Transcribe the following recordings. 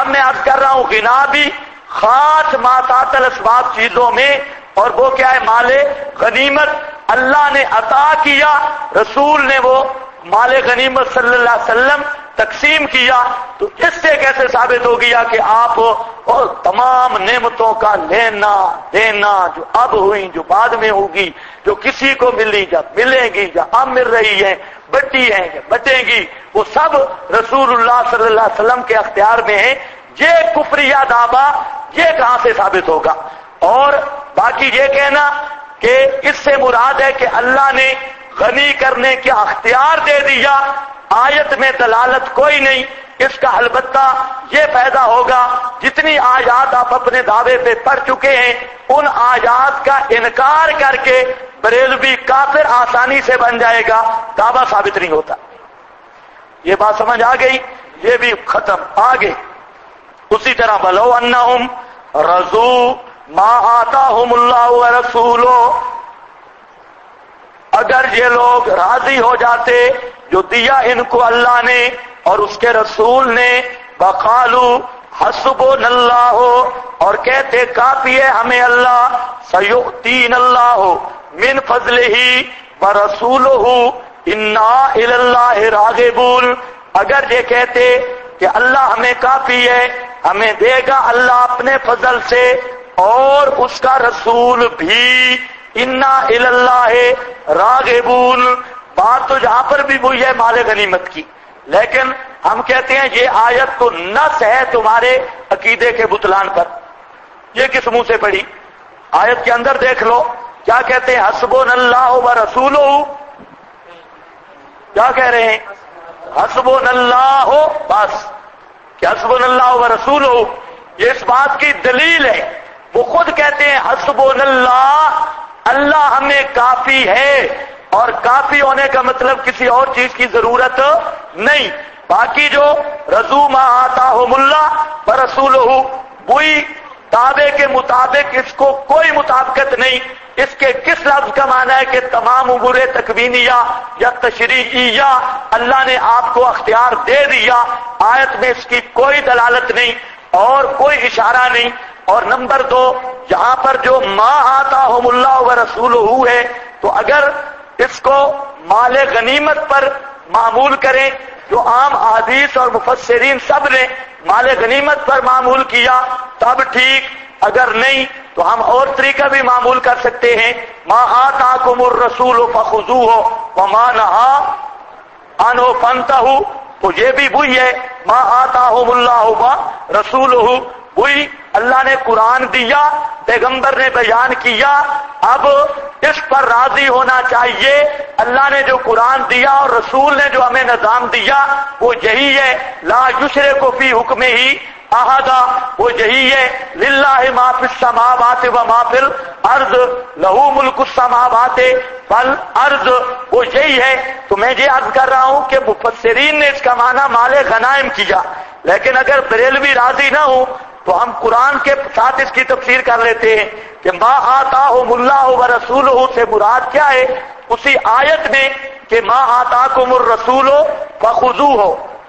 اب میں عرض کر رہا ہوں غنا بھی خاص ماتات الاسباب چیزوں میں، اور وہ کیا ہے؟ مال غنیمت اللہ نے عطا کیا، رسول نے وہ مال غنیمت صلی اللہ علیہ وسلم تقسیم کیا، تو اس سے کیسے ثابت ہو گیا کہ آپ اور تمام نعمتوں کا لینا دینا جو اب ہوئی، جو بعد میں ہوگی، جو کسی کو ملی، جب ملے گی، جب اب مل رہی ہے، بٹی ہیں کہ بٹیں گی، وہ سب رسول اللہ صلی اللہ علیہ وسلم کے اختیار میں ہیں۔ یہ کفریہ دعویٰ یہ کہاں سے ثابت ہوگا؟ اور باقی یہ کہنا کہ اس سے مراد ہے کہ اللہ نے غنی کرنے کا اختیار دے دیا، آیت میں دلالت کوئی نہیں۔ اس کا البتہ یہ پیدا ہوگا جتنی آیات آپ اپنے دعوے پہ پڑھ چکے ہیں، ان آیات کا انکار کر کے بریلوی کافر آسانی سے بن جائے گا، دعویٰ ثابت نہیں ہوتا۔ یہ بات سمجھ آ گئی؟ یہ بھی ختم۔ آگے اسی طرح بلو انہم رضوا ما آتاہم اللہ ورسولہ، اگر یہ لوگ راضی ہو جاتے جو دیا ان کو اللہ نے اور اس کے رسول نے، وقالوا حسبنا اللہ، اور کہتے کافی ہے ہمیں اللہ، سیؤتین اللہ من فضلہ ورسولہ انا الی اللہ راغبون، اگر یہ کہتے کہ اللہ ہمیں کافی ہے، ہمیں دے گا اللہ اپنے فضل سے اور اس کا رسول بھی، انا الی اللہ راغبون، بات تو جہاں پر بھی وہی ہے مال غنیمت کی، لیکن ہم کہتے ہیں یہ آیت تو نص ہے تمہارے عقیدے کے بطلان پر۔ یہ کس منہ سے پڑھی؟ آیت کے اندر دیکھ لو کیا کہتے ہیں، حسبنا اللہ ورسولہ، کیا کہہ رہے ہیں؟ حسبنا اللہ، بس کہ حسبنا اللہ ورسولہ، یہ اس بات کی دلیل ہے۔ وہ خود کہتے ہیں حسبنا اللہ، اللہ ہمیں کافی ہے، اور کافی ہونے کا مطلب کسی اور چیز کی ضرورت نہیں۔ باقی جو رضوا ما آتاہم اللہ ورسولہ، وہی دعوے کے مطابق اس کو کوئی مطابقت نہیں۔ اس کے کس لفظ کا معنی ہے کہ تمام امور تکوینیہ یا تشریعیہ اللہ نے آپ کو اختیار دے دیا، آیت میں اس کی کوئی دلالت نہیں اور کوئی اشارہ نہیں۔ اور نمبر دو، یہاں پر جو ما آتاہم اللہ ورسولہ ہے، تو اگر اس کو مال غنیمت پر معمول کریں جو عام احادیث اور مفسرین سب نے مال غنیمت پر معمول کیا تب ٹھیک، اگر نہیں تو ہم اور طریقہ بھی معمول کر سکتے ہیں، ما آتاکم الرسول فخذوہ وما نہا عنہ فانتہوا، تو یہ بھی وہی ہے، ما آتاہم اللہ ورسولہ، وہی اللہ نے قرآن دیا، پیغمبر نے بیان کیا، اب اس پر راضی ہونا چاہیے۔ اللہ نے جو قرآن دیا اور رسول نے جو ہمیں نظام دیا وہ یہی ہے، لا یشرک فی حکمہ احدا، وہ یہی ہے، للہ ما فی السماوات و ما فی الارض، لہ ملک السماوات والارض، وہ یہی ہے۔ تو میں یہ عرض کر رہا ہوں کہ مفسرین نے اس کا معنی مال غنائم کیا، لیکن اگر بریلوی راضی نہ ہو تو ہم قرآن کے ساتھ اس کی تفسیر کر لیتے ہیں کہ ما آتاہم اللہ ورسولہ سے مراد کیا ہے اسی آیت میں کہ ما آتاکم الرسول فخذوہ،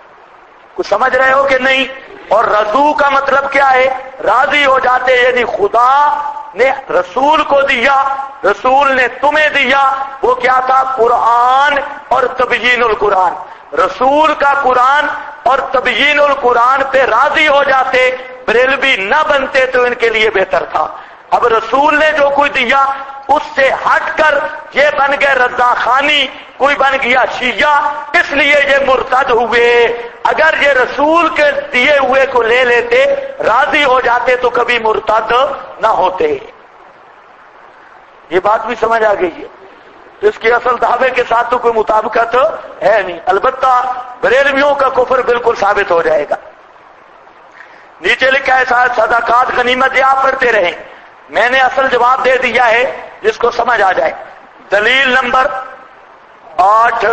کچھ سمجھ رہے ہو کہ نہیں؟ اور رضو کا مطلب کیا ہے؟ راضی ہو جاتے، یعنی خدا نے رسول کو دیا، رسول نے تمہیں دیا، وہ کیا تھا؟ قرآن اور تبیین القرآن، رسول کا قرآن اور تبیین القرآن پہ راضی ہو جاتے، بریلوی نہ بنتے تو ان کے لیے بہتر تھا۔ اب رسول نے جو کوئی دیا اس سے ہٹ کر یہ بن گئے رضا خانی، کوئی بن گیا شیعہ، اس لیے یہ مرتد ہوئے۔ اگر یہ رسول کے دیے ہوئے کو لے لیتے، راضی ہو جاتے تو کبھی مرتد نہ ہوتے۔ یہ بات بھی سمجھ آ گئی ہے؟ تو اس کی اصل دعوے کے ساتھ تو کوئی مطابقت ہے نہیں، البتہ بریلویوں کا کفر بالکل ثابت ہو جائے گا۔ نیچے لکھا ہے صدقات غنیمت آپ پڑھتے رہیں، میں نے اصل جواب دے دیا ہے جس کو سمجھ آ جائے۔ دلیل نمبر 8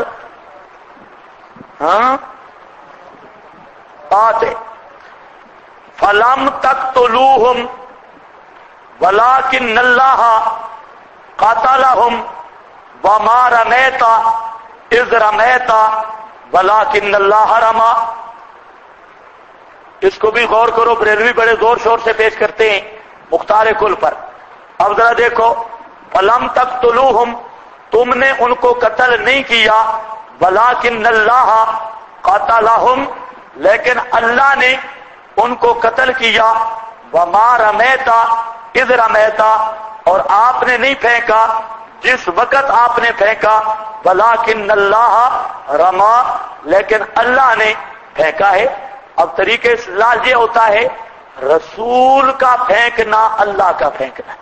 بات ہے، فَلَمْ تَقْتُلُوهُمْ وَلَكِنَّ اللَّهَ قَتَلَهُمْ وَمَا رَمَيْتَ إِذْ رَمَيْتَ وَلَكِنَّ اللَّهَ رَمَى۔ اس کو بھی غور کرو، بریلوی بڑے زور شور سے پیش کرتے ہیں مختار کل پر. اب ذرا دیکھو، فلم تقتلوہم، تم نے ان کو قتل نہیں کیا، ولکن اللہ قتلہم، لیکن اللہ نے ان کو قتل کیا، وما رمیتا اذ رمیتا، اور آپ نے نہیں پھینکا جس وقت آپ نے پھینکا، ولکن اللہ رما، لیکن اللہ نے پھینکا ہے. اب طریقہ استدلال یہ ہوتا ہے رسول کا پھینکنا اللہ کا پھینکنا ہے،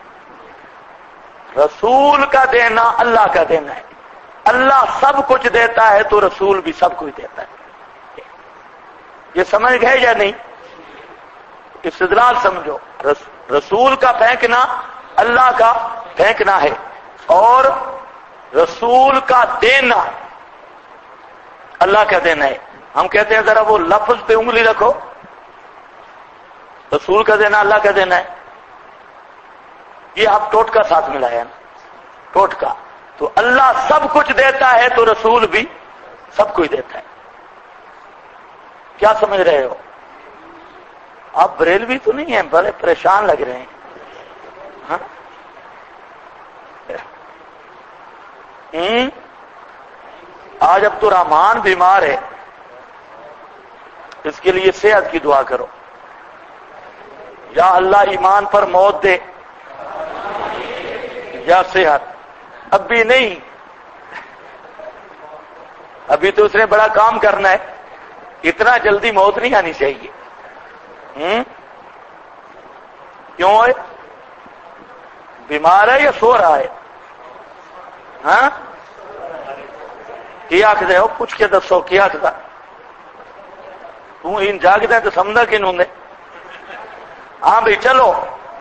رسول کا دینا اللہ کا دینا ہے. اللہ سب کچھ دیتا ہے تو رسول بھی سب کچھ دیتا ہے. یہ سمجھ گئے یا نہیں؟ استدلال سمجھو، رسول کا پھینکنا اللہ کا پھینکنا ہے، اور رسول کا دینا اللہ کا دینا ہے. ہم کہتے ہیں ذرا وہ لفظ پہ انگلی رکھو، رسول کا دینا اللہ کا دینا ہے. یہ آپ ٹوٹکا ساتھ ملایا نا، ٹوٹکا. تو اللہ سب کچھ دیتا ہے تو رسول بھی سب کچھ دیتا ہے. کیا سمجھ رہے ہو؟ آپ بریلوی تو نہیں ہیں، بڑے پریشان لگ رہے ہیں. ہاں؟ آج عبد الرحمان بیمار ہے، اس کے لیے صحت کی دعا کرو. یا اللہ ایمان پر موت دے یا صحت. اب بھی نہیں، ابھی تو اس نے بڑا کام کرنا ہے، اتنا جلدی موت نہیں آنی چاہیے. کیوں ہے؟ بیمار ہے یا سو رہا ہے؟ ہاں کیا آخر ہو؟ پوچھ کے دسو کیا آخر تو ان جاگتا ہے تو سمجھا کہ انہوں نے. ہاں بھائی چلو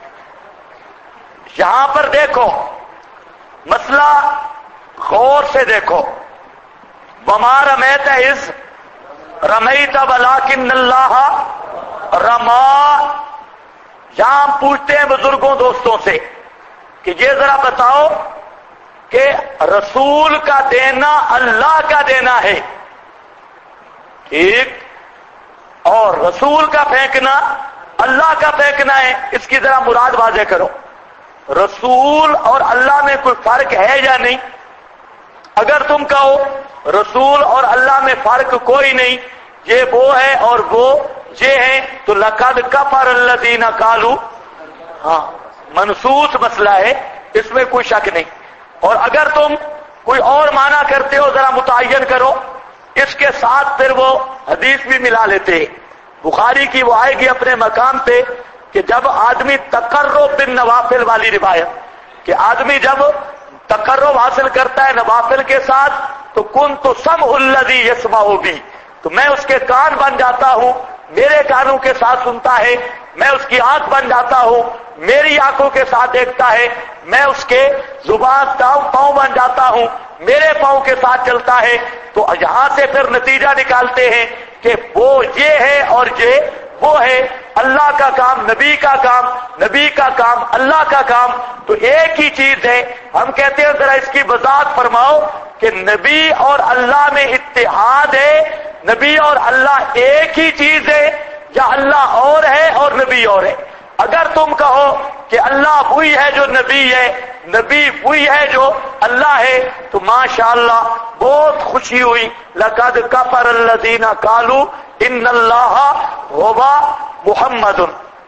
یہاں پر دیکھو مسئلہ غور سے دیکھو. وما رمیت اذ رمیت ولکن اللہ رما. یہاں ہم پوچھتے ہیں بزرگوں دوستوں سے کہ یہ ذرا بتاؤ کہ رسول کا دینا اللہ کا دینا ہے، ٹھیک، اور رسول کا پھینکنا اللہ کا پھینکنا ہے. اس کی ذرا مراد واضح کرو. رسول اور اللہ میں کوئی فرق ہے یا نہیں؟ اگر تم کہو رسول اور اللہ میں فرق کوئی نہیں، یہ وہ ہے اور وہ یہ ہے، تو لقد کفر الذین قالوا، ہاں منصوص مسئلہ ہے، اس میں کوئی شک نہیں. اور اگر تم کوئی اور معنی کرتے ہو ذرا متعین کرو. اس کے ساتھ پھر وہ حدیث بھی ملا لیتے ہیں، بخاری کی وہ آئے گی اپنے مقام پہ کہ جب آدمی تقرب بالنوافل والی روایت، کہ آدمی جب تقرب حاصل کرتا ہے نوافل کے ساتھ تو کنت سمع الذی یسمع بی، تو میں اس کے کان بن جاتا ہوں، میرے کانوں کے ساتھ سنتا ہے. میں اس کی آنکھ بن جاتا ہوں، میری آنکھوں کے ساتھ دیکھتا ہے. میں اس کے زبان پاؤں بن جاتا ہوں، میرے پاؤں کے ساتھ چلتا ہے. تو یہاں سے پھر نتیجہ نکالتے ہیں کہ وہ یہ ہے اور یہ وہ ہے. اللہ کا کام نبی کا کام، نبی کا کام اللہ کا کام، تو ایک ہی چیز ہے. ہم کہتے ہیں ذرا اس کی وضاحت فرماؤ کہ نبی اور اللہ میں اتحاد ہے، نبی اور اللہ ایک ہی چیز ہے، یا اللہ اور ہے اور نبی اور ہے؟ اگر تم کہو کہ اللہ وہی ہے جو نبی ہے، نبی وہی ہے جو اللہ ہے، تو ماشاءاللہ بہت خوشی ہوئی. لقد کفر الذین قالوا ان اللہ هو محمد،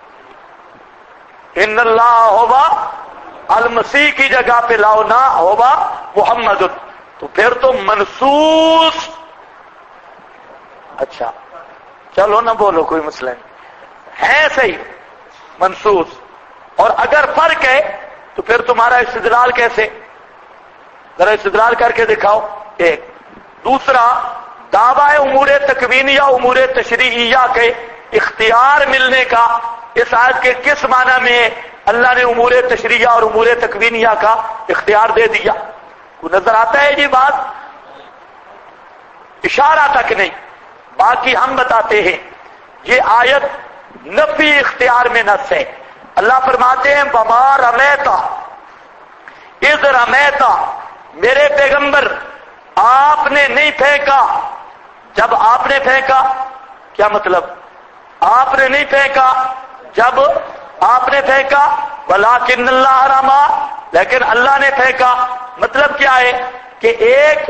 ان اللہ هو المسیح کی جگہ پہ لاؤ نا ہوگا محمد، تو پھر تو منصوص. اچھا چلو نہ بولو، کوئی مسئلہ نہیں ہے، صحیح منصوص. اور اگر فرق ہے تو پھر تمہارا استدلال کیسے؟ ذرا استدلال کر کے دکھاؤ. ایک دوسرا، دعوی امور تکوینیہ امور تشریعیہ کے اختیار ملنے کا اس آیت کے کس معنی میں اللہ نے امور تشریعیہ اور امور تکوینیہ کا اختیار دے دیا؟ کوئی نظر آتا ہے یہ بات؟ اشارہ تک نہیں. باقی ہم بتاتے ہیں یہ آیت نفی اختیار میں نص ہے. اللہ فرماتے ہیں وما رمیتا اذ رمیتا، میرے پیغمبر آپ نے نہیں پھینکا جب آپ نے پھینکا. کیا مطلب؟ آپ نے نہیں پھینکا، جب آپ نے پھینکا ولکن اللہ رما، لیکن اللہ نے پھینکا۔ مطلب کیا ہے کہ ایک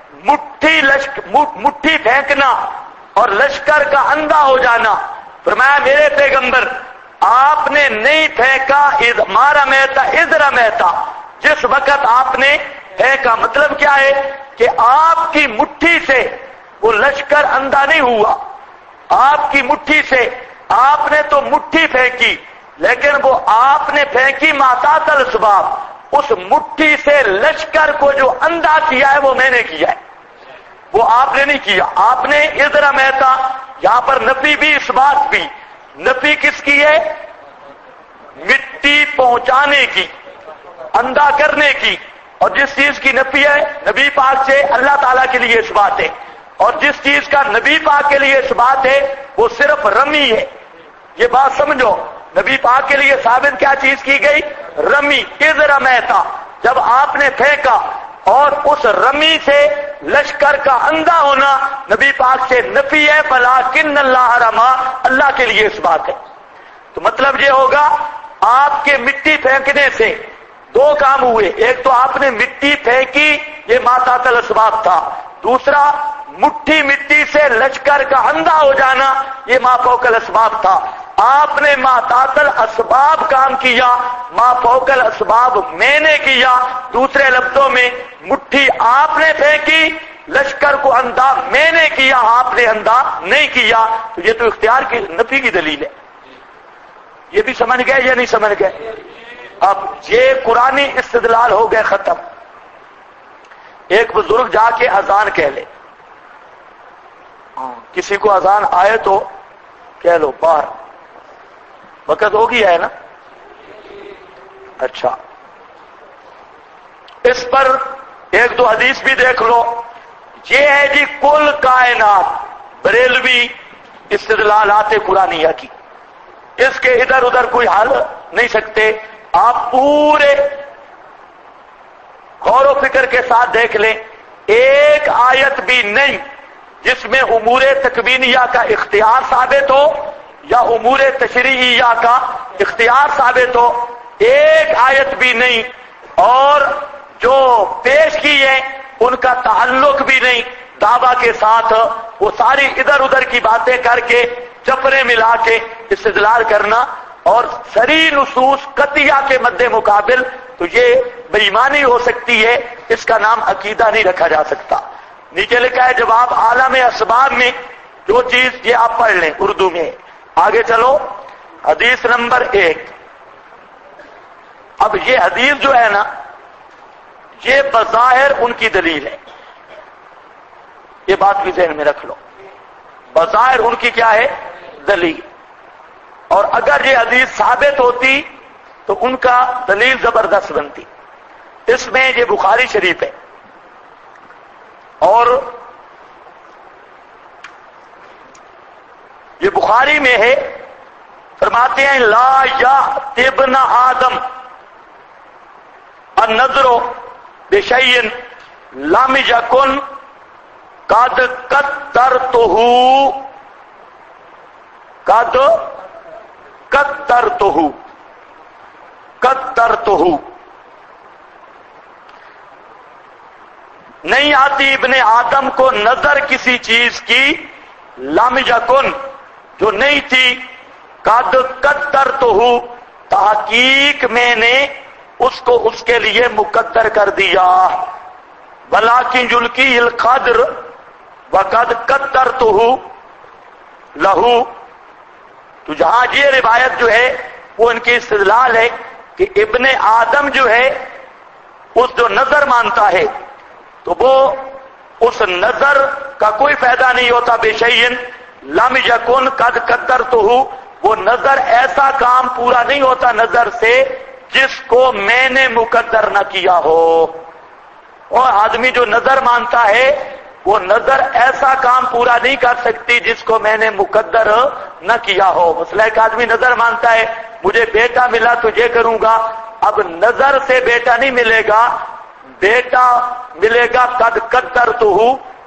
مٹھی پھینکنا اور لشکر کا اندھا ہو جانا۔ فرمایا میرے پیغمبر آپ نے نہیں پھینکا اذ ما رمیتا اذ رمیتا، جس وقت آپ نے پھینکا۔ مطلب کیا ہے کہ آپ کی مٹھی سے وہ لشکر اندھا نہیں ہوا، آپ کی مٹھی سے آپ نے تو مٹھی پھینکی، لیکن وہ آپ نے پھینکی ماتات الاسباب، اس مٹھی سے لشکر کو جو اندھا کیا ہے وہ میں نے کیا ہے، وہ آپ نے نہیں کیا۔ آپ نے اذ رمیتا، یہاں پر نفی بھی اس بات بھی، نفی کس کی ہے؟ مٹی پہنچانے کی، اندھا کرنے کی۔ اور جس چیز کی نفی ہے نبی پاک سے اللہ تعالیٰ کے لیے اس بات ہے، اور جس چیز کا نبی پاک کے لیے اس بات ہے وہ صرف رمی ہے۔ یہ بات سمجھو، نبی پاک کے لیے ثابت کیا چیز کی گئی؟ رمی۔ اذ رمیتا، جب آپ نے پھینکا، اور اس رمی سے لشکر کا اندھا ہونا نبی پاک سے نفی ہے، ولکن اللہ رما، اللہ کے لیے اس بات ہے۔ تو مطلب یہ ہوگا آپ کے مٹی پھینکنے سے دو کام ہوئے، ایک تو آپ نے مٹی پھینکی، یہ ماتات الاسباب تھا، دوسرا مٹھی مٹی سے لشکر کا اندھا ہو جانا یہ ما فوق الاسباب تھا۔ آپ نے ماتات الاسباب کام کیا، ما فوق الاسباب میں نے کیا۔ دوسرے لفظوں میں مٹھی آپ نے پھینکی، لشکر کو اندھا میں نے کیا، آپ نے اندھا نہیں کیا۔ تو یہ تو اختیار کی نفی کی دلیل ہے۔ یہ بھی سمجھ گئے یا نہیں سمجھ گئے؟ اب یہ قرآنی استدلال ہو گئے ختم۔ ایک بزرگ جا کے اذان کہہ لے، کسی کو اذان آئے تو کہہ لو باہر، وقت ہو گیا ہے نا؟ اچھا، اس پر ایک دو حدیث بھی دیکھ لو۔ یہ ہے جی کل کائنات، بریلوی استدلالات قرآنیہ کی، اس کے ادھر ادھر کوئی حل نہیں سکتے۔ آپ پورے غور و فکر کے ساتھ دیکھ لیں، ایک آیت بھی نہیں جس میں امور تکوینیہ کا اختیار ثابت ہو یا امور تشریعیہ کا اختیار ثابت ہو، ایک آیت بھی نہیں۔ اور جو پیش کی ہے ان کا تعلق بھی نہیں دعویٰ کے ساتھ، وہ ساری ادھر ادھر کی باتیں کر کے چپرے ملا کے استدلال کرنا اور صریح نصوص قطعیہ کے مد مقابل، تو یہ بے ایمانی ہو سکتی ہے، اس کا نام عقیدہ نہیں رکھا جا سکتا۔ نیچے لکھا ہے جواب عالم اسباب میں جو چیز، یہ آپ پڑھ لیں اردو میں۔ آگے چلو، حدیث نمبر 1۔ اب یہ حدیث جو ہے نا، یہ بظاہر ان کی دلیل ہے، یہ بات بھی ذہن میں رکھ لو، بظاہر ان کی کیا ہے؟ دلیل۔ اور اگر یہ حدیث ثابت ہوتی تو ان کا دلیل زبردست بنتی۔ اس میں یہ بخاری شریف ہے، اور یہ بخاری میں ہے، فرماتے ہیں لا یأتی ابن آدم النظر بشیء لم یکن قد قدرتہ نہیں آتی ابن آدم کو نظر کسی چیز کی، لم یکن جو نہیں تھی، قد قدرتہ تحقیق میں نے اس کو اس کے لیے مقدر کر دیا، ولکن یلقی القدر وقد قدرتہ لہو۔ تو جہاں یہ روایت جو ہے وہ ان کی استدلال ہے کہ ابن آدم جو ہے اس جو نظر مانتا ہے تو وہ اس نظر کا کوئی فائدہ نہیں ہوتا، بشیء لم یکن قد قدرتہ، وہ نظر ایسا کام پورا نہیں ہوتا نظر سے جس کو میں نے مقدر نہ کیا ہو۔ اور آدمی جو نظر مانتا ہے وہ نظر ایسا کام پورا نہیں کر سکتی جس کو میں نے مقدر نہ کیا ہو۔ مثلا ایک آدمی نظر مانتا ہے مجھے بیٹا ملا تو یہ کروں گا، اب نظر سے بیٹا نہیں ملے گا، بیٹا ملے گا قد قدرتہ،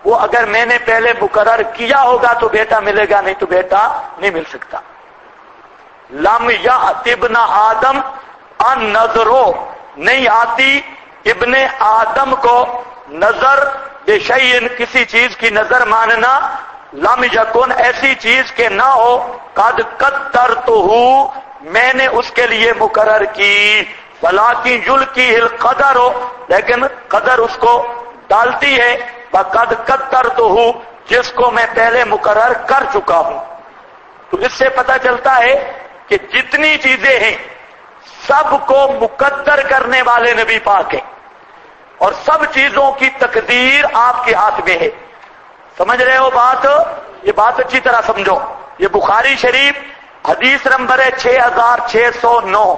وہ اگر میں نے پہلے مقرر کیا ہوگا تو بیٹا ملے گا، نہیں تو بیٹا نہیں مل سکتا۔ لم یأت ابن آدم ان نظرو، نہیں آتی ابن آدم کو نظر بے شیئن، کسی چیز کی نظر ماننا، لم یکن ایسی چیز کے نہ ہو، قد قدرتہ میں نے اس کے لیے مقرر کی، ولکن یلقی القدر ہو لیکن قدر اس کو ڈالتی ہے، وقد قدرتہ جس کو میں پہلے مقرر کر چکا ہوں۔ تو اس سے پتہ چلتا ہے کہ جتنی چیزیں ہیں سب کو مقدر کرنے والے نبی پاک ہیں، اور سب چیزوں کی تقدیر آپ کے ہاتھ میں ہے۔ سمجھ رہے ہو بات؟ یہ بات اچھی طرح سمجھو۔ یہ بخاری شریف حدیث نمبر ہے 6609،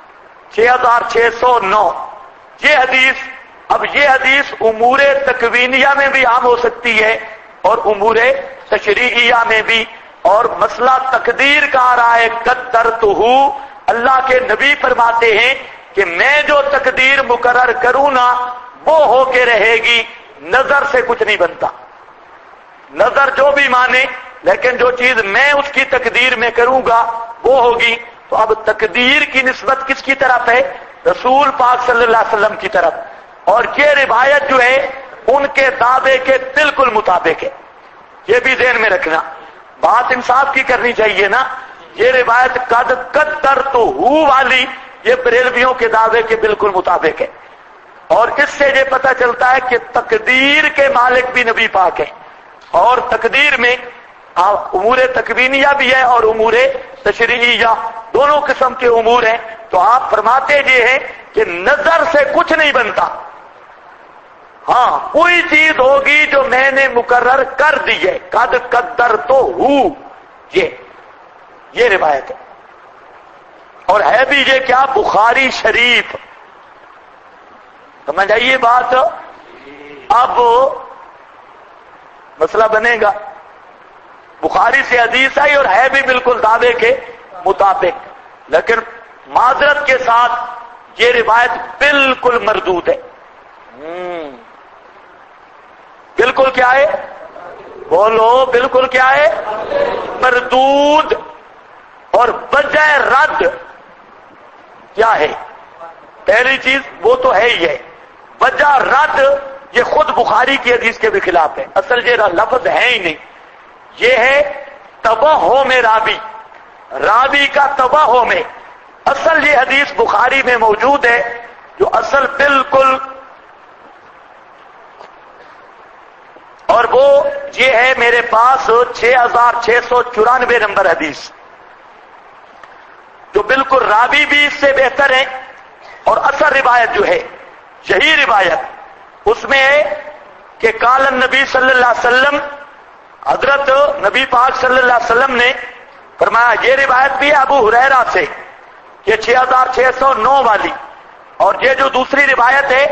6609 یہ حدیث۔ اب یہ حدیث امور تکوینیہ میں بھی عام ہو سکتی ہے اور امور تشریعیہ میں بھی، اور مسئلہ تقدیر کا آ رہا ہے قدرتہ، اللہ کے نبی فرماتے ہیں کہ میں جو تقدیر مقرر کروں نا وہ ہو کے رہے گی، نظر سے کچھ نہیں بنتا، نظر جو بھی مانے، لیکن جو چیز میں اس کی تقدیر میں کروں گا وہ ہوگی۔ تو اب تقدیر کی نسبت کس کی طرف ہے؟ رسول پاک صلی اللہ علیہ وسلم کی طرف، اور یہ روایت جو ہے ان کے دعوے کے بالکل مطابق ہے۔ یہ بھی ذہن میں رکھنا، بات انصاف کی کرنی چاہیے نا۔ یہ روایت قد قدرتہ والی یہ بریلویوں کے دعوے کے بالکل مطابق ہے، اور اس سے یہ پتہ چلتا ہے کہ تقدیر کے مالک بھی نبی پاک ہیں، اور تقدیر میں امور تکوینیہ بھی ہے اور امور تشریعیہ، دونوں قسم کے امور ہیں۔ تو آپ فرماتے یہ ہیں کہ نظر سے کچھ نہیں بنتا، ہاں کوئی چیز ہوگی جو میں نے مقرر کر دی ہے، قد قدرتہ، یہ روایت ہے، اور ہے بھی یہ کیا؟ بخاری شریف۔ سمجھ آئیے بات؟ اب مسئلہ بنے گا، بخاری سے حدیث آئی اور ہے بھی بالکل دعوے کے مطابق، لیکن معذرت کے ساتھ یہ روایت بالکل مردود ہے۔ بالکل کیا ہے؟ بولو، بالکل کیا ہے؟ مردود۔ اور وجہ رد کیا ہے؟ پہلی چیز وہ تو ہے ہی ہے، وجہ رد یہ خود بخاری کی حدیث کے بھی خلاف ہے، اصل یہ لفظ ہے ہی نہیں، یہ ہے توہم راوی، راوی کا توہم ہے۔ اصل یہ حدیث بخاری میں موجود ہے جو اصل بالکل، اور وہ یہ ہے میرے پاس 6694 نمبر حدیث، جو بالکل راوی بھی اس سے بہتر ہے، اور اصل روایت جو ہے یہی روایت اس میں ہے کہ قال النبی صلی اللہ علیہ وسلم، حضرت نبی پاک صلی اللہ علیہ وسلم نے فرمایا۔ یہ روایت بھی ہے ابو ہریرہ سے، یہ 6609 والی، اور یہ جو دوسری روایت ہے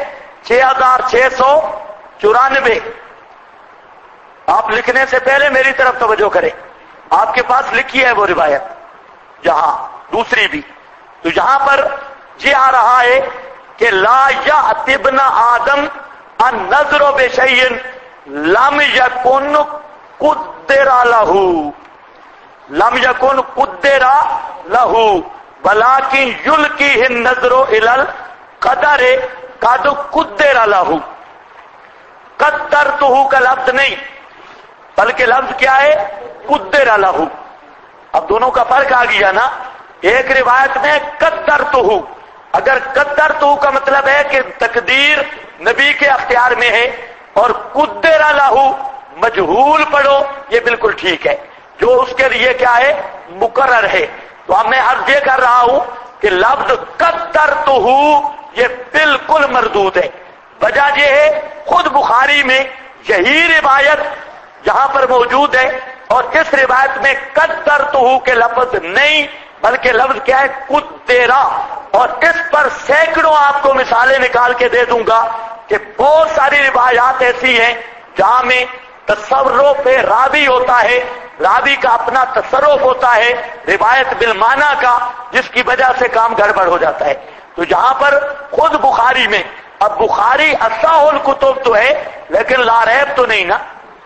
6694۔ آپ لکھنے سے پہلے میری طرف توجہ کریں، آپ کے پاس لکھی ہے وہ روایت یہاں دوسری بھی، تو یہاں پر یہ آ رہا ہے کہ لا یأت ابن آدم النظر بشیء لم یکن قدر لہ، لم یکن قدر لہ ولکن یلقی النظر الی القدر قد قدر لہ۔ قدرتہ کا لفظ نہیں بلکہ لفظ کیا ہے؟ قدر لہ۔ اب دونوں کا فرق آ گیا نا، ایک روایت میں قدرتہ، اگر قدرتہ کا مطلب ہے کہ تقدیر نبی کے اختیار میں ہے، اور قدر لہ مجہول پڑھو یہ بالکل ٹھیک ہے، جو اس کے لیے کیا ہے؟ مقرر ہے۔ تو اب میں عرض یہ کر رہا ہوں کہ لفظ قدرتہ یہ بالکل مردود ہے۔ وجہ یہ ہے خود بخاری میں یہی روایت یہاں پر موجود ہے، اور اس روایت میں قدرتہ کے لفظ نہیں بلکہ لفظ کیا ہے؟ قدرہ۔ اور اس پر سینکڑوں آپ کو مثالیں نکال کے دے دوں گا کہ بہت ساری روایات ایسی ہیں جہاں میں تصرف راوی ہوتا ہے، راوی کا اپنا تصرف ہوتا ہے روایت بالمعنی کا، جس کی وجہ سے کام گڑبڑ ہو جاتا ہے۔ تو یہاں پر خود بخاری میں، اب بخاری اصح الکتب تو ہے لیکن لا ریب تو نہیں نا،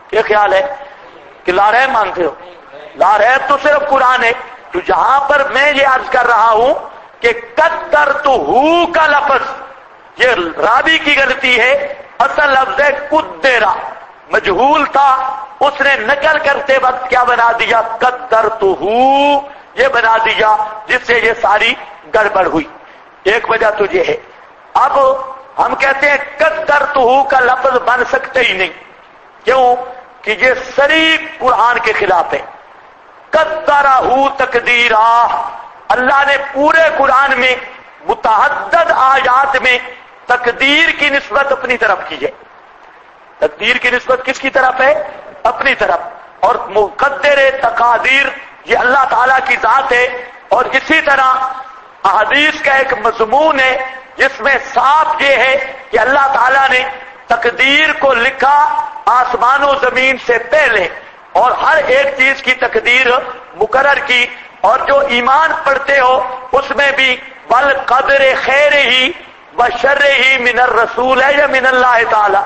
کیا خیال ہے کہ لا ریب مانتے ہو؟ لا ریب تو صرف قرآن ہے. تو جہاں پر میں یہ عرض کر رہا ہوں کہ قدرتہ کا لفظ یہ راوی کی غلطی ہے. اصل لفظ ہے قدرہ، مجہول تھا، اس نے نقل کرتے وقت کیا بنا دیا؟ قدرتہ یہ بنا دیا، جس سے یہ ساری گڑبڑ ہوئی. ایک وجہ تو یہ ہے. اب ہم کہتے ہیں قدرتہ کا لفظ بن سکتے ہی نہیں. کیوں؟ کہ یہ صریح قرآن کے خلاف ہے. قدرہ تقدیرا، اللہ نے پورے قرآن میں متعدد آیات میں تقدیر کی نسبت اپنی طرف کی ہے. تقدیر کی نسبت کس کی طرف ہے؟ اپنی طرف. اور مقدر تقادیر یہ اللہ تعالیٰ کی ذات ہے. اور اسی طرح احادیث کا ایک مضمون ہے جس میں صاف یہ ہے کہ اللہ تعالیٰ نے تقدیر کو لکھا آسمان و زمین سے پہلے، اور ہر ایک چیز کی تقدیر مقرر کی. اور جو ایمان پڑھتے ہو اس میں بھی بالقدر خیر ہی وشر ہی من الرسول ہے یا من اللہ تعالی.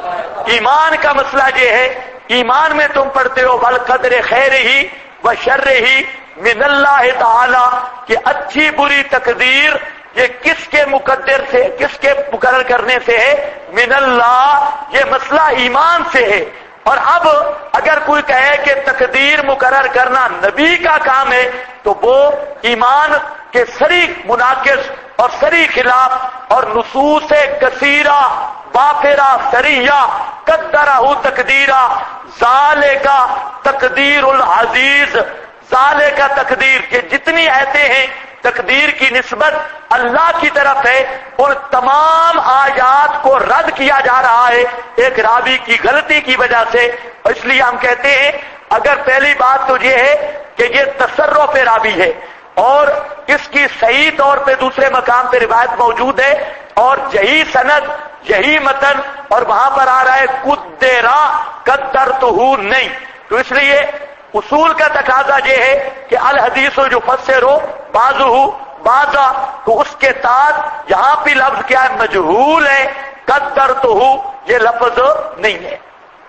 ایمان کا مسئلہ یہ ہے، ایمان میں تم پڑھتے ہو بالقدر خیر ہی وشر ہی من اللہ تعالی، کہ اچھی بری تقدیر یہ کس کے مقدر سے، کس کے مقرر کرنے سے ہے؟ من اللہ. یہ مسئلہ ایمان سے ہے. اور اب اگر کوئی کہے کہ تقدیر مقرر کرنا نبی کا کام ہے تو وہ ایمان کے صریح مناقض اور صریح خلاف. اور نصوص کثیرہ وافرہ صریحہ قدرہ تقدیرہ، ذالک تقدیر العزیز، ذالک تقدیر کے جتنی آیتیں ہیں تقدیر کی نسبت اللہ کی طرف ہے. اور تمام آیات کو رد کیا جا رہا ہے ایک راوی کی غلطی کی وجہ سے. اس لیے ہم کہتے ہیں اگر پہلی بات تو یہ ہے کہ یہ تصرف راوی ہے اور اس کی صحیح طور پہ دوسرے مقام پہ روایت موجود ہے اور یہی سند یہی متن، اور وہاں پر آ رہا ہے قدرہ قدرتہ نہیں. تو اس لیے اصول کا تقاضا یہ ہے کہ الحدیث جو فسر ہو بعضہ بعضا، تو اس کے ساتھ یہاں بھی لفظ کیا ہے؟ مجہول ہے. قدرتہ یہ لفظ نہیں ہے.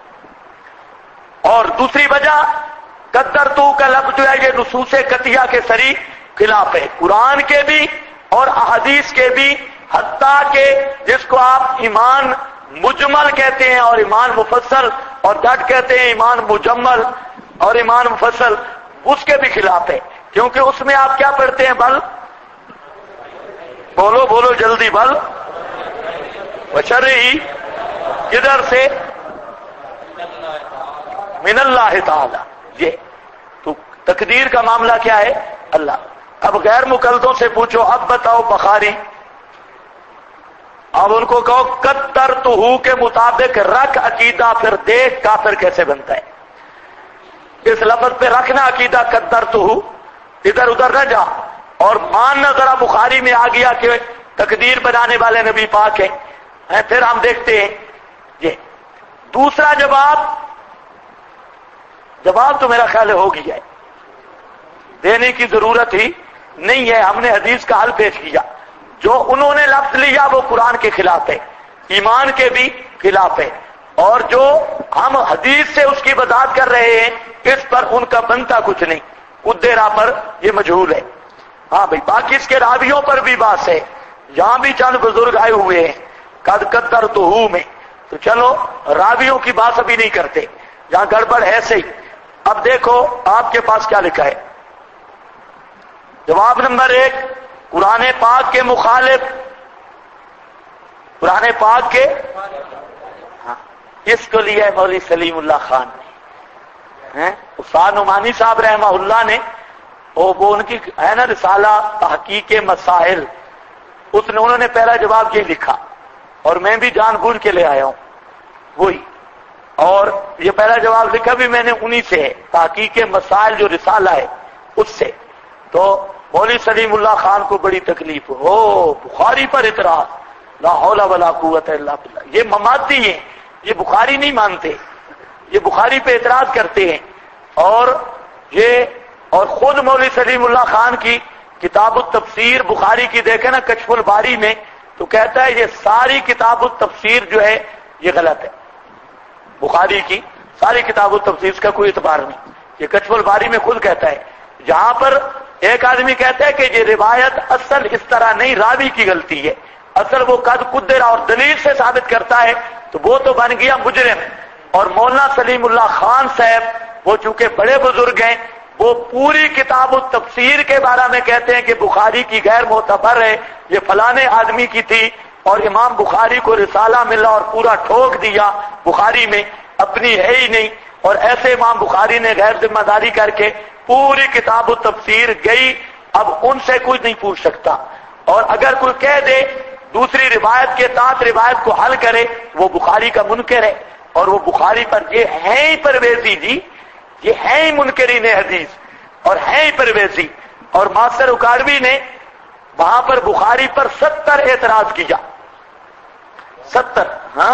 اور دوسری وجہ قدرتہ کا لفظ جو ہے یہ نصوص قطعیہ کے صریح خلاف ہے، قرآن کے بھی اور احادیث کے بھی. حتیٰ کہ جس کو آپ ایمان مجمل کہتے ہیں اور ایمان مفصل، اور ڈٹ کہتے ہیں ایمان مجمل اور ایمان مفصل، اس کے بھی خلاف ہے. کیونکہ اس میں آپ کیا پڑھتے ہیں؟ بل بولو بولو جلدی، بل بشر ہی کدھر سے؟ من اللہ تعالی. یہ تو تقدیر کا معاملہ کیا ہے؟ اللہ. اب غیر مقلدوں سے پوچھو، اب بتاؤ بخاری، اب ان کو کہو قدرتہ کے مطابق رکھ عقیدہ، پھر دیکھ کافر کیسے بنتا ہے. اس لفظ پہ رکھنا عقیدہ قدرتہ، ادھر ادھر نہ جا. اور ماننا ذرا بخاری میں آ گیا کہ تقدیر بنانے والے نبی پاک ہیں، پھر ہم دیکھتے ہیں. یہ دوسرا جواب تو میرا خیال ہو گیا ہے، دینے کی ضرورت ہی نہیں ہے. ہم نے حدیث کا حل پیش کیا. جو انہوں نے لفظ لیا وہ قرآن کے خلاف ہے، ایمان کے بھی خلاف ہے. اور جو ہم حدیث سے اس کی وضاحت کر رہے ہیں اس پر ان کا بنتا کچھ نہیں. قدرہ پر یہ مجہول ہے. ہاں بھائی، باقی اس کے راویوں پر بھی بات ہے. یہاں بھی چند بزرگ آئے ہوئے ہیں قدرتہ میں. تو چلو راویوں کی بات ابھی نہیں کرتے، یہاں گڑبڑ ہے صحیح. اب دیکھو آپ کے پاس کیا لکھا ہے. جواب نمبر 1، قرآن پاک کے مخالف، قرآن پاک کے اس کو لیا ہے مولوی سلیم اللہ خان نے، استاد نعمانی صاحب رحمہ اللہ نے، وہ ان کی ہے نا رسالہ تحقیق مسائل، انہوں نے پہلا جواب یہ لکھا اور میں بھی جان بوجھ کے لے آیا ہوں وہی. اور یہ پہلا جواب لکھا بھی میں نے انہی سے ہے، تحقیق مسائل جو رسالہ ہے اس سے. تو مولوی سلیم اللہ خان کو بڑی تکلیف ہو، بخاری پر اعتراض، لا حول ولا قوت الا باللہ. یہ ممادی ہیں، یہ بخاری نہیں مانتے، یہ بخاری پہ اعتراض کرتے ہیں. اور خود مولوی سلیم اللہ خان کی کتاب التفسیر بخاری کی دیکھیں نا کشف الباری میں، تو کہتا ہے یہ ساری کتاب التفسیر جو ہے یہ غلط ہے. بخاری کی ساری کتاب التفسیر کا کوئی اعتبار نہیں. یہ کشف الباری میں خود کہتا ہے. جہاں پر ایک آدمی کہتا ہے کہ یہ روایت اصل اس طرح نہیں، راوی کی غلطی ہے، اصل وہ قد قدر اور دلیل سے ثابت کرتا ہے، تو وہ تو بن گیا مجرم. اور مولانا سلیم اللہ خان صاحب وہ چونکہ بڑے بزرگ ہیں، وہ پوری کتاب التفسیر کے بارے میں کہتے ہیں کہ بخاری کی غیر معتبر ہے، یہ فلانے آدمی کی تھی، اور امام بخاری کو رسالہ ملا اور پورا ٹھوک دیا بخاری میں، اپنی ہے ہی نہیں. اور ایسے امام بخاری نے غیر ذمہ داری کر کے پوری کتاب التفسیر گئی. اب ان سے کوئی نہیں پوچھ سکتا. اور اگر کوئی کہہ دے دوسری روایت کے تحت روایت کو حل کرے، وہ بخاری کا منکر ہے. اور وہ بخاری پر یہ ہے ہی پرویزی جی، یہ ہے ہی منکرین حدیث اور ہے ہی پرویزی. اور ماسٹر اکاڑوی نے وہاں پر بخاری پر 70 اعتراض کیا، 70. ہاں،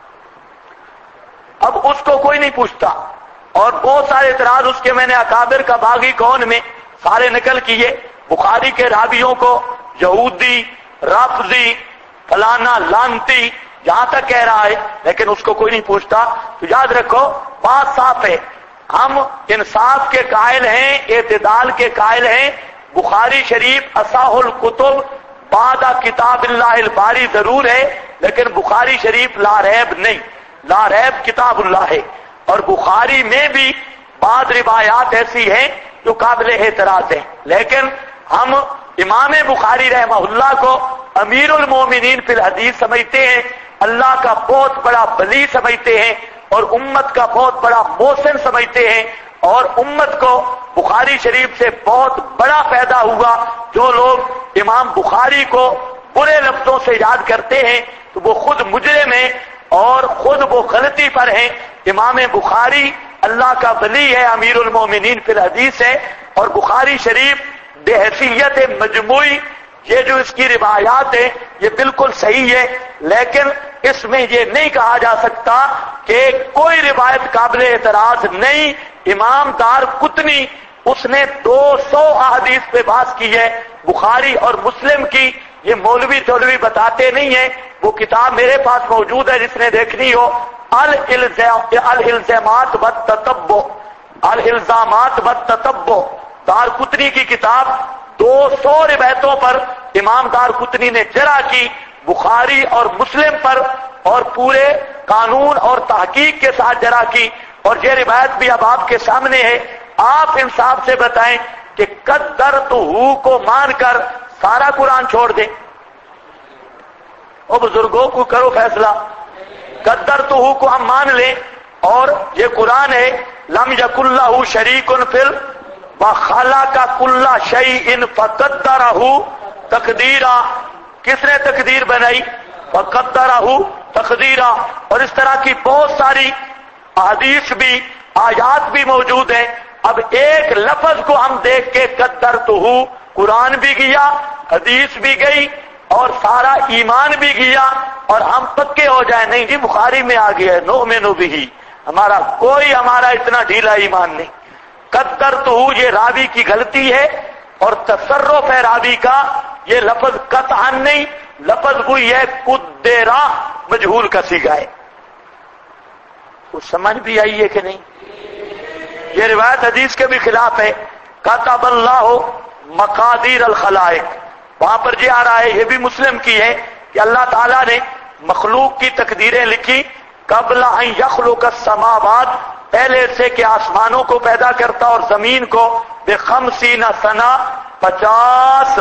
اب اس کو کوئی نہیں پوچھتا. اور بہت سارے اعتراض اس کے میں نے اکابر کا باغی کون میں سارے نقل کیے. بخاری کے راویوں کو یہودی، رافضی، فلانا، لانتی، جہاں تک کہہ رہا ہے، لیکن اس کو کوئی نہیں پوچھتا. تو یاد رکھو بات صاف ہے، ہم انصاف کے قائل ہیں، اعتدال کے قائل ہیں. بخاری شریف اصح الکتب بعد کتاب اللہ الباری ضرور ہے، لیکن بخاری شریف لا ریب نہیں، لا ریب کتاب اللہ ہے. اور بخاری میں بھی بعض روایات ایسی ہیں جو قابل اعتراض ہیں، لیکن ہم امام بخاری رحمہ اللہ کو امیر المومنین فی الحدیث سمجھتے ہیں، اللہ کا بہت بڑا ولی سمجھتے ہیں، اور امت کا بہت بڑا محسن سمجھتے ہیں. اور امت کو بخاری شریف سے بہت بڑا پیدا ہوا. جو لوگ امام بخاری کو برے لفظوں سے یاد کرتے ہیں تو وہ خود مجرم ہیں اور خود وہ غلطی پر ہیں. امام بخاری اللہ کا ولی ہے، امیر المومنین فی الحدیث ہے. اور بخاری شریف بحیثیت مجموعی یہ جو اس کی روایات ہیں یہ بالکل صحیح ہے، لیکن اس میں یہ نہیں کہا جا سکتا کہ کوئی روایت قابل اعتراض نہیں. امام دار قطنی اس نے 200 احادیث پہ بحث کی ہے بخاری اور مسلم کی. یہ مولوی تولوی بتاتے نہیں ہیں. وہ کتاب میرے پاس موجود ہے، جس نے دیکھنی ہو، الالزامات والتتبع، الالزامات والتتبع، دار قطنی کی کتاب. 200 روایتوں پر امام دار قطنی نے جرح کی بخاری اور مسلم پر، اور پورے قانون اور تحقیق کے ساتھ جرح کی. اور یہ روایت بھی اب آپ کے سامنے ہے. آپ انصاف سے بتائیں کہ قدرتہ کو مان کر سارا قرآن چھوڑ دیں؟ او بزرگوں کو کرو فیصلہ. قدرتہ کو ہم مان لیں اور یہ قرآن ہے، لم یکن لہ شریک فی وخلق کل شیء فقدرہ تقدیرا. کس نے تقدیر بنائی؟ فقدرہ تقدیرا. اور اس طرح کی بہت ساری احادیث بھی آیات بھی موجود ہیں. اب ایک لفظ کو ہم دیکھ کے قدرتہ، قرآن بھی گیا، حدیث بھی گئی، اور سارا ایمان بھی گیا، اور ہم پکے ہو جائیں نہیں جی بخاری میں آ گیا ہے، نؤمن بہ، ہمارا اتنا ڈھیلا ایمان نہیں. قدرتہ یہ راوی کی غلطی ہے، اور تصرف ہے راوی کا. یہ لفظ قطعا نہیں، لفظ وہی ہے قدرہ، مجہول کا صیغہ ہے. کچھ سمجھ بھی آئی ہے کہ نہیں؟ یہ روایت حدیث کے بھی خلاف ہے. کتب اللہ مقادیر الخلائق، وہاں پر یہ آ رہا ہے، یہ بھی مسلم کی ہے کہ اللہ تعالیٰ نے مخلوق کی تقدیریں لکھی قبل ان یخلق السماوات، پہلے سے کہ آسمانوں کو پیدا کرتا اور زمین کو، ب50 سنہ، 50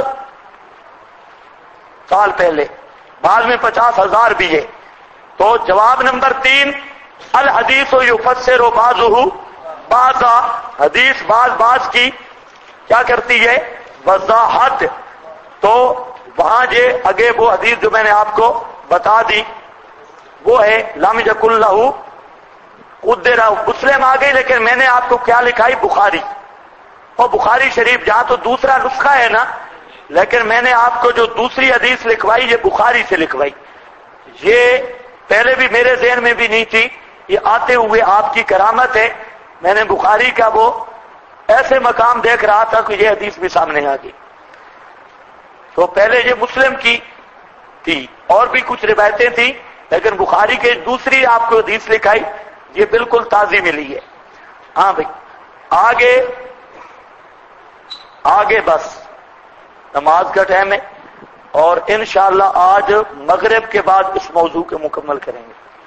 سال پہلے، بعد میں 50,000 بھی ہے. تو جواب نمبر 3، الحدیث یفسر بعضہ بعضا، حدیث بعض کی کیا کرتی ہے؟ وضاحت. تو وہاں یہ آگے وہ حدیث جو میں نے آپ کو بتا دی وہ ہے لم یکن لہ قدرہ. مسلم آ گئی، لیکن میں نے آپ کو کیا لکھائی؟ بخاری. اور بخاری شریف جہاں تو دوسرا نسخہ ہے نا، لیکن میں نے آپ کو جو دوسری حدیث لکھوائی یہ بخاری سے لکھوائی. یہ پہلے بھی میرے ذہن میں بھی نہیں تھی، یہ آتے ہوئے آپ کی کرامت ہے. میں نے بخاری کا وہ ایسے مقام دیکھ رہا تھا کہ یہ حدیث بھی سامنے آ گئی. تو پہلے یہ مسلم کی تھی اور بھی کچھ روایتیں تھیں، لیکن بخاری کے دوسری آپ کو حدیث لکھائی یہ بالکل تازی ملی ہے. ہاں بھائی آگے بس نماز کا ٹائم ہے، اور انشاءاللہ آج مغرب کے بعد اس موضوع کو مکمل کریں گے.